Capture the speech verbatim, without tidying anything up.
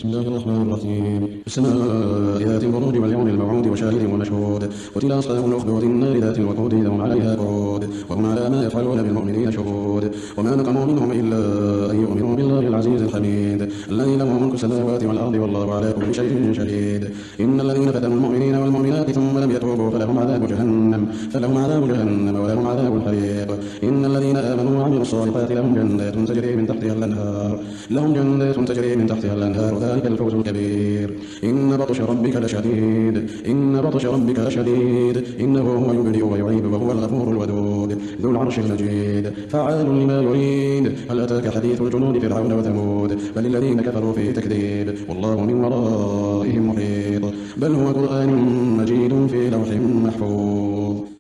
بسم الله الرحمن الرحيم. السماء ذات البروج واليوم الموعود وشاهد ومشهود. قتل أصحاب الأخدود النار ذات الوقود إذ هم عليها قعود وهم على ما يفعلون بالمؤمنين شهود. وما نقموا منهم إلا أن يؤمنوا بالله العزيز الحميد الذي له ملك السماوات والأرض والله على كل شيء شهيد. إن الذين فتنوا المؤمنين والمؤمنات ثم لم يتوبوا فلهم عذاب جهنم فلهم عذاب جهنم ولهم عذاب الحريق. إن الذين آمنوا وعملوا الصالحات لهم جنات تجري من تحتها الأنهار لهم جنات تجري من تحتها الأنهار ذلك الفوز الكبير. إن بطش ربك لشديد إن بطش ربك لشديد إنه هو يبدئ ويعيد وهو الغفور الودود ذو العرش المجيد فعال لما يريد. هل أتاك حديث الجنود فرعون وثمود بل الذين كفروا في تكذيب والله من ورائهم محيط بل هو قرآن مجيد في لوح محفوظ.